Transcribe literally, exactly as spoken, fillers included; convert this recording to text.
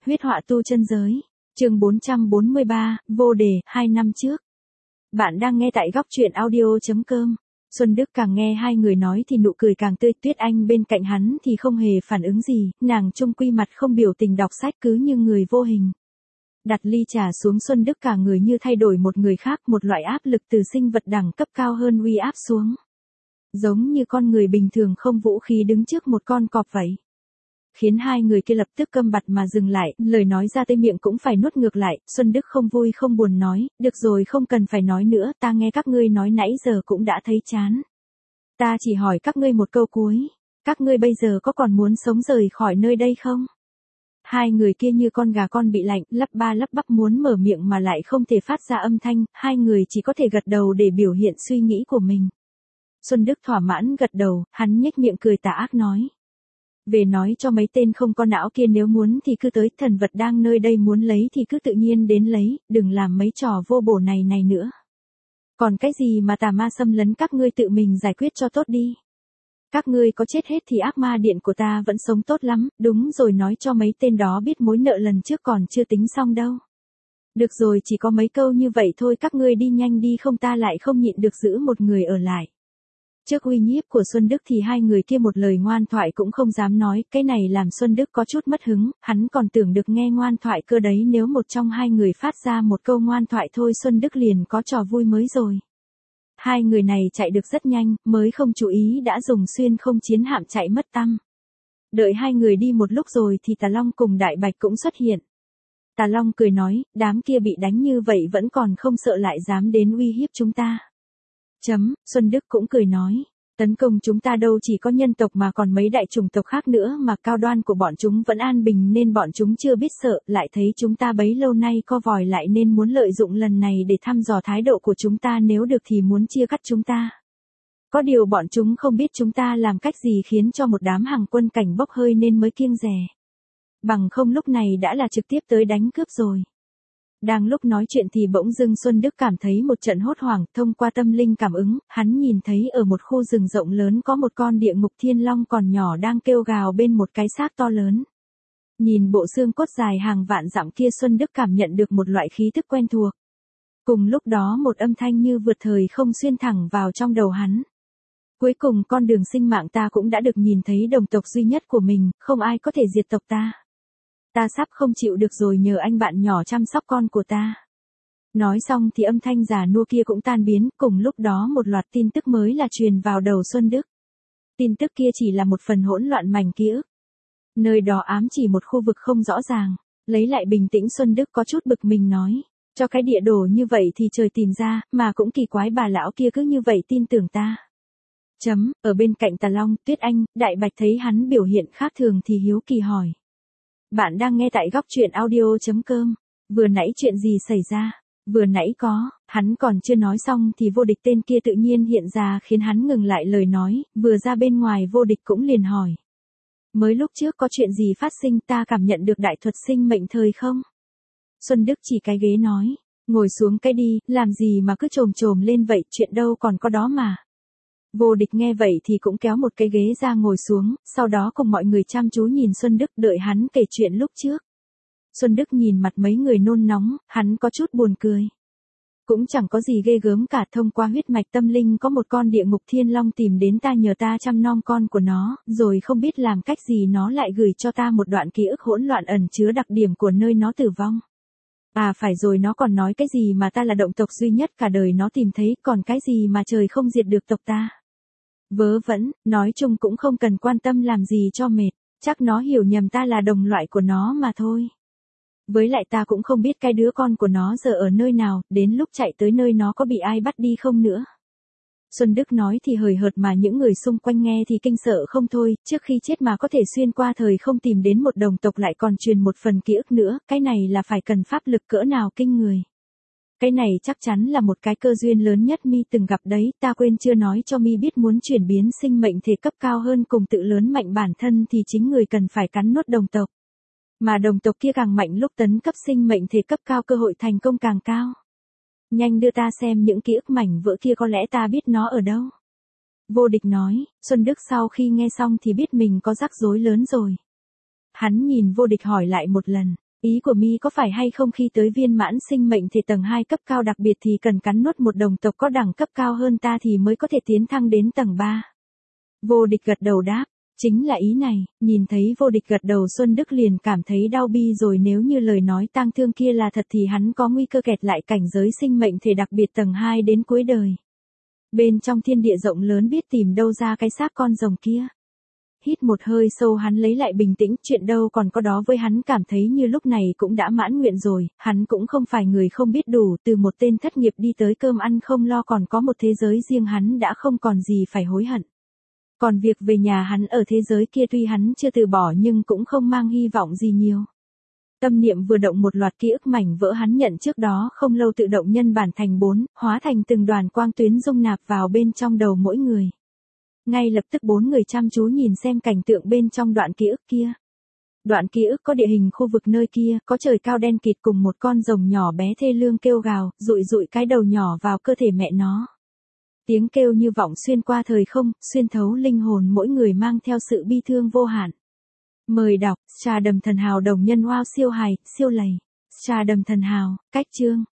Huyết họa tu chân giới. Chương bốn trăm bốn mươi ba, vô đề, hai năm trước. Bạn đang nghe tại góc truyện audio chấm com. Xuân Đức càng nghe hai người nói thì nụ cười càng tươi, Tuyết Anh bên cạnh hắn thì không hề phản ứng gì, nàng trung quy mặt không biểu tình đọc sách cứ như người vô hình. Đặt ly trà xuống, Xuân Đức cả người như thay đổi một người khác, một loại áp lực từ sinh vật đẳng cấp cao hơn uy áp xuống. Giống như con người bình thường không vũ khí đứng trước một con cọp vậy. Khiến hai người kia lập tức câm bặt mà dừng lại, lời nói ra tới miệng cũng phải nuốt ngược lại. Xuân Đức không vui không buồn nói, được rồi, không cần phải nói nữa, ta nghe các ngươi nói nãy giờ cũng đã thấy chán. Ta chỉ hỏi các ngươi một câu cuối, các ngươi bây giờ có còn muốn sống rời khỏi nơi đây không? Hai người kia như con gà con bị lạnh, lắp ba lắp bắp muốn mở miệng mà lại không thể phát ra âm thanh, hai người chỉ có thể gật đầu để biểu hiện suy nghĩ của mình. Xuân Đức thỏa mãn gật đầu, hắn nhếch miệng cười tà ác nói. Về nói cho mấy tên không có não kia nếu muốn thì cứ tới, thần vật đang nơi đây muốn lấy thì cứ tự nhiên đến lấy, đừng làm mấy trò vô bổ này này nữa. Còn cái gì mà tà ma xâm lấn các ngươi tự mình giải quyết cho tốt đi. Các ngươi có chết hết thì ác ma điện của ta vẫn sống tốt lắm, đúng rồi, nói cho mấy tên đó biết mối nợ lần trước còn chưa tính xong đâu. Được rồi, chỉ có mấy câu như vậy thôi, các ngươi đi nhanh đi không ta lại không nhịn được giữ một người ở lại. Trước uy nhiếp của Xuân Đức thì hai người kia một lời ngoan thoại cũng không dám nói, cái này làm Xuân Đức có chút mất hứng, hắn còn tưởng được nghe ngoan thoại cơ đấy, nếu một trong hai người phát ra một câu ngoan thoại thôi Xuân Đức liền có trò vui mới rồi. Hai người này chạy được rất nhanh, mới không chú ý đã dùng xuyên không chiến hạm chạy mất tăm. Đợi hai người đi một lúc rồi thì Tà Long cùng Đại Bạch cũng xuất hiện. Tà Long cười nói, đám kia bị đánh như vậy vẫn còn không sợ lại dám đến uy hiếp chúng ta. Chấm, Xuân Đức cũng cười nói, tấn công chúng ta đâu chỉ có nhân tộc mà còn mấy đại chủng tộc khác nữa, mà cao đoan của bọn chúng vẫn an bình nên bọn chúng chưa biết sợ, lại thấy chúng ta bấy lâu nay co vòi lại nên muốn lợi dụng lần này để thăm dò thái độ của chúng ta, nếu được thì muốn chia cắt chúng ta. Có điều bọn chúng không biết chúng ta làm cách gì khiến cho một đám hàng quân cảnh bốc hơi nên mới kiêng dè. Bằng không lúc này đã là trực tiếp tới đánh cướp rồi. Đang lúc nói chuyện thì bỗng dưng Xuân Đức cảm thấy một trận hốt hoảng, thông qua tâm linh cảm ứng, hắn nhìn thấy ở một khu rừng rộng lớn có một con địa ngục thiên long còn nhỏ đang kêu gào bên một cái xác to lớn. Nhìn bộ xương cốt dài hàng vạn dặm kia, Xuân Đức cảm nhận được một loại khí tức quen thuộc. Cùng lúc đó một âm thanh như vượt thời không xuyên thẳng vào trong đầu hắn. Cuối cùng con đường sinh mạng ta cũng đã được nhìn thấy, đồng tộc duy nhất của mình, không ai có thể diệt tộc ta. Ta sắp không chịu được rồi, nhờ anh bạn nhỏ chăm sóc con của ta. Nói xong thì âm thanh già nua kia cũng tan biến, cùng lúc đó một loạt tin tức mới là truyền vào đầu Xuân Đức. Tin tức kia chỉ là một phần hỗn loạn mảnh ký ức. Nơi đó ám chỉ một khu vực không rõ ràng. Lấy lại bình tĩnh, Xuân Đức có chút bực mình nói, cho cái địa đồ như vậy thì trời tìm ra, mà cũng kỳ quái bà lão kia cứ như vậy tin tưởng ta. Chấm, ở bên cạnh Tà Long, Tuyết Anh, Đại Bạch thấy hắn biểu hiện khác thường thì hiếu kỳ hỏi. Bạn đang nghe tại góc truyện audio chấm com. Vừa nãy chuyện gì xảy ra? Vừa nãy có, hắn còn chưa nói xong thì Vô Địch tên kia tự nhiên hiện ra khiến hắn ngừng lại lời nói, vừa ra bên ngoài Vô Địch cũng liền hỏi. Mới lúc trước có chuyện gì phát sinh, ta cảm nhận được đại thuật sinh mệnh thời không? Xuân Đức chỉ cái ghế nói, ngồi xuống cái đi, làm gì mà cứ trồm trồm lên vậy, chuyện đâu còn có đó mà. Vô Địch nghe vậy thì cũng kéo một cái ghế ra ngồi xuống, sau đó cùng mọi người chăm chú nhìn Xuân Đức đợi hắn kể chuyện lúc trước. Xuân Đức nhìn mặt mấy người nôn nóng, hắn có chút buồn cười. Cũng chẳng có gì ghê gớm cả, thông qua huyết mạch tâm linh có một con địa ngục thiên long tìm đến ta nhờ ta chăm nom con của nó, rồi không biết làm cách gì nó lại gửi cho ta một đoạn ký ức hỗn loạn ẩn chứa đặc điểm của nơi nó tử vong. À phải rồi, nó còn nói cái gì mà ta là động tộc duy nhất cả đời nó tìm thấy, còn cái gì mà trời không diệt được tộc ta. Vớ vẩn, nói chung cũng không cần quan tâm làm gì cho mệt, chắc nó hiểu nhầm ta là đồng loại của nó mà thôi. Với lại ta cũng không biết cái đứa con của nó giờ ở nơi nào, đến lúc chạy tới nơi nó có bị ai bắt đi không nữa. Xuân Đức nói thì hời hợt mà những người xung quanh nghe thì kinh sợ không thôi, trước khi chết mà có thể xuyên qua thời không tìm đến một đồng tộc lại còn truyền một phần ký ức nữa, cái này là phải cần pháp lực cỡ nào kinh người. Cái này chắc chắn là một cái cơ duyên lớn nhất mi từng gặp đấy, ta quên chưa nói cho mi biết, muốn chuyển biến sinh mệnh thể cấp cao hơn cùng tự lớn mạnh bản thân thì chính người cần phải cắn nuốt đồng tộc. Mà đồng tộc kia càng mạnh lúc tấn cấp sinh mệnh thể cấp cao cơ hội thành công càng cao. Nhanh đưa ta xem những ký ức mảnh vỡ kia, có lẽ ta biết nó ở đâu. Vô Địch nói, Xuân Đức sau khi nghe xong thì biết mình có rắc rối lớn rồi. Hắn nhìn Vô Địch hỏi lại một lần, Ý của mi có phải hay không khi tới viên mãn sinh mệnh thể tầng hai cấp cao đặc biệt thì cần cắn nuốt một đồng tộc có đẳng cấp cao hơn ta thì mới có thể tiến thăng đến tầng ba. Vô Địch gật đầu đáp, chính là ý này. Nhìn thấy Vô Địch gật đầu Xuân Đức liền cảm thấy đau bi rồi, nếu như lời nói tang thương kia là thật thì hắn có nguy cơ kẹt lại cảnh giới sinh mệnh thể đặc biệt tầng hai đến cuối đời. Bên trong thiên địa rộng lớn biết tìm đâu ra cái xác con rồng kia. Hít một hơi sâu hắn lấy lại bình tĩnh, chuyện đâu còn có đó với hắn cảm thấy như lúc này cũng đã mãn nguyện rồi, hắn cũng không phải người không biết đủ, từ một tên thất nghiệp đi tới cơm ăn không lo còn có một thế giới riêng hắn đã không còn gì phải hối hận. Còn việc về nhà hắn ở thế giới kia tuy hắn chưa từ bỏ nhưng cũng không mang hy vọng gì nhiều. Tâm niệm vừa động một loạt ký ức mảnh vỡ hắn nhận trước đó không lâu tự động nhân bản thành bốn, hóa thành từng đoàn quang tuyến dung nạp vào bên trong đầu mỗi người. Ngay lập tức bốn người chăm chú nhìn xem cảnh tượng bên trong đoạn ký ức kia. Đoạn ký ức có địa hình khu vực nơi kia, có trời cao đen kịt cùng một con rồng nhỏ bé thê lương kêu gào, dụi dụi cái đầu nhỏ vào cơ thể mẹ nó. Tiếng kêu như vọng xuyên qua thời không, xuyên thấu linh hồn mỗi người mang theo sự bi thương vô hạn. Mời đọc, Trà Đầm Thần Hào đồng nhân wow siêu hài, siêu lầy. Trà Đầm Thần Hào, cách chương.